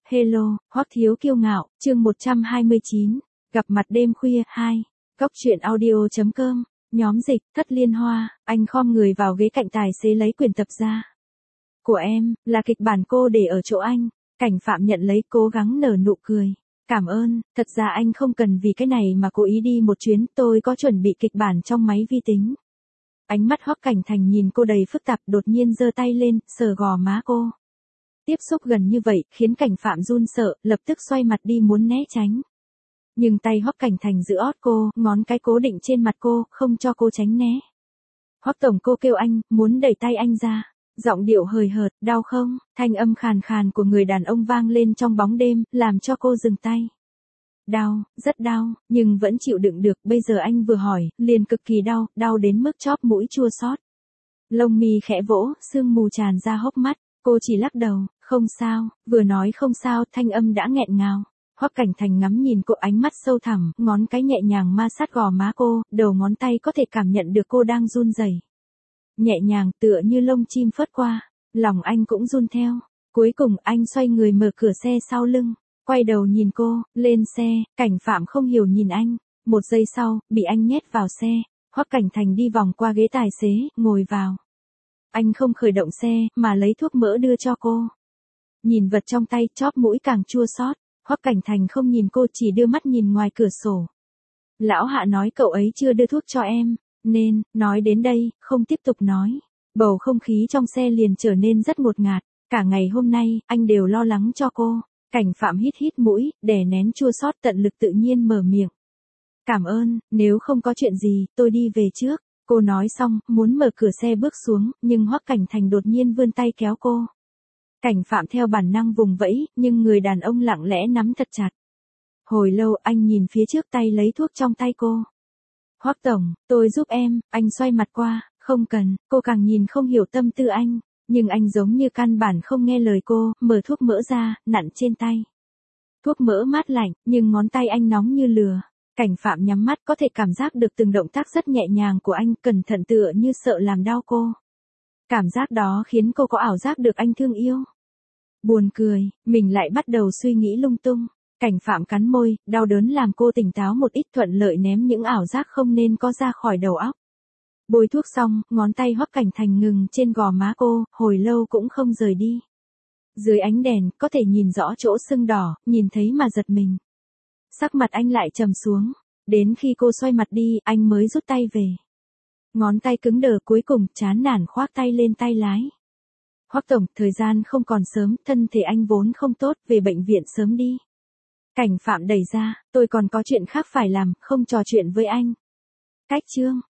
Hello, Hoắc Thiếu Kiêu Ngạo, chương 129, gặp mặt đêm khuya 2, Cốc truyện audio.com, nhóm dịch, Thất Liên Hoa, anh khom người vào ghế cạnh tài xế lấy quyển tập ra. Của em, là kịch bản cô để ở chỗ anh, Cảnh Phạm nhận lấy cố gắng nở nụ cười. Cảm ơn, thật ra anh không cần vì cái này mà cố ý đi một chuyến, tôi có chuẩn bị kịch bản trong máy vi tính. Ánh mắt Hoắc Cảnh Thành nhìn cô đầy phức tạp, đột nhiên giơ tay lên, sờ gò má cô. Tiếp xúc gần như vậy, khiến Cảnh Phạm run sợ, lập tức xoay mặt đi muốn né tránh. Nhưng tay Hoắc Cảnh Thành giữ ót cô, ngón cái cố định trên mặt cô, không cho cô tránh né. Hoắc tổng, cô kêu anh, muốn đẩy tay anh ra. Giọng điệu hời hợt, đau không? Thanh âm khàn khàn của người đàn ông vang lên trong bóng đêm, làm cho cô dừng tay. Đau, rất đau, nhưng vẫn chịu đựng được, bây giờ anh vừa hỏi, liền cực kỳ đau, đau đến mức chóp mũi chua xót. Lông mi khẽ vỗ, sương mù tràn ra hốc mắt, cô chỉ lắc đầu, không sao, vừa nói không sao, thanh âm đã nghẹn ngào. Hoắc Cảnh Thành ngắm nhìn cô, ánh mắt sâu thẳm, ngón cái nhẹ nhàng ma sát gò má cô, đầu ngón tay có thể cảm nhận được cô đang run rẩy. Nhẹ nhàng, tựa như lông chim phớt qua, lòng anh cũng run theo. Cuối cùng anh xoay người mở cửa xe sau lưng, quay đầu nhìn cô, lên xe. Cảnh Phạm không hiểu nhìn anh, một giây sau, bị anh nhét vào xe. Hoắc Cảnh Thành đi vòng qua ghế tài xế, ngồi vào. Anh không khởi động xe, mà lấy thuốc mỡ đưa cho cô. Nhìn vật trong tay, chóp mũi càng chua xót. Hoắc Cảnh Thành không nhìn cô, chỉ đưa mắt nhìn ngoài cửa sổ. Lão Hạ nói cậu ấy chưa đưa thuốc cho em, nên, nói đến đây, không tiếp tục nói. Bầu không khí trong xe liền trở nên rất ngột ngạt. Cả ngày hôm nay, anh đều lo lắng cho cô. Cảnh Phạm hít hít mũi, đè nén chua xót, tận lực tự nhiên mở miệng. Cảm ơn, nếu không có chuyện gì, tôi đi về trước. Cô nói xong, muốn mở cửa xe bước xuống, nhưng Hoắc Cảnh Thành đột nhiên vươn tay kéo cô. Cảnh Phạm theo bản năng vùng vẫy, nhưng người đàn ông lặng lẽ nắm thật chặt. Hồi lâu anh nhìn phía trước, tay lấy thuốc trong tay cô. Hoắc tổng, tôi giúp em. Anh xoay mặt qua, không cần. Cô càng nhìn không hiểu tâm tư anh, nhưng anh giống như căn bản không nghe lời cô, mở thuốc mỡ ra, nặn trên tay. Thuốc mỡ mát lạnh, nhưng ngón tay anh nóng như lửa. Cảnh Phạm nhắm mắt, có thể cảm giác được từng động tác rất nhẹ nhàng của anh, cẩn thận tựa như sợ làm đau cô. Cảm giác đó khiến cô có ảo giác được anh thương yêu. Buồn cười, mình lại bắt đầu suy nghĩ lung tung. Cảnh Phạm cắn môi, đau đớn làm cô tỉnh táo một ít, thuận lợi ném những ảo giác không nên có ra khỏi đầu óc. Bôi thuốc xong, ngón tay Hoắc Cảnh Thành ngừng trên gò má cô, hồi lâu cũng không rời đi. Dưới ánh đèn, có thể nhìn rõ chỗ sưng đỏ, nhìn thấy mà giật mình. Sắc mặt anh lại trầm xuống, đến khi cô xoay mặt đi, anh mới rút tay về. Ngón tay cứng đờ, cuối cùng, chán nản khoác tay lên tay lái. Hoắc tổng, thời gian không còn sớm, thân thể anh vốn không tốt, về bệnh viện sớm đi. Cảnh Phạm đẩy ra, tôi còn có chuyện khác phải làm, không trò chuyện với anh. Cách chương.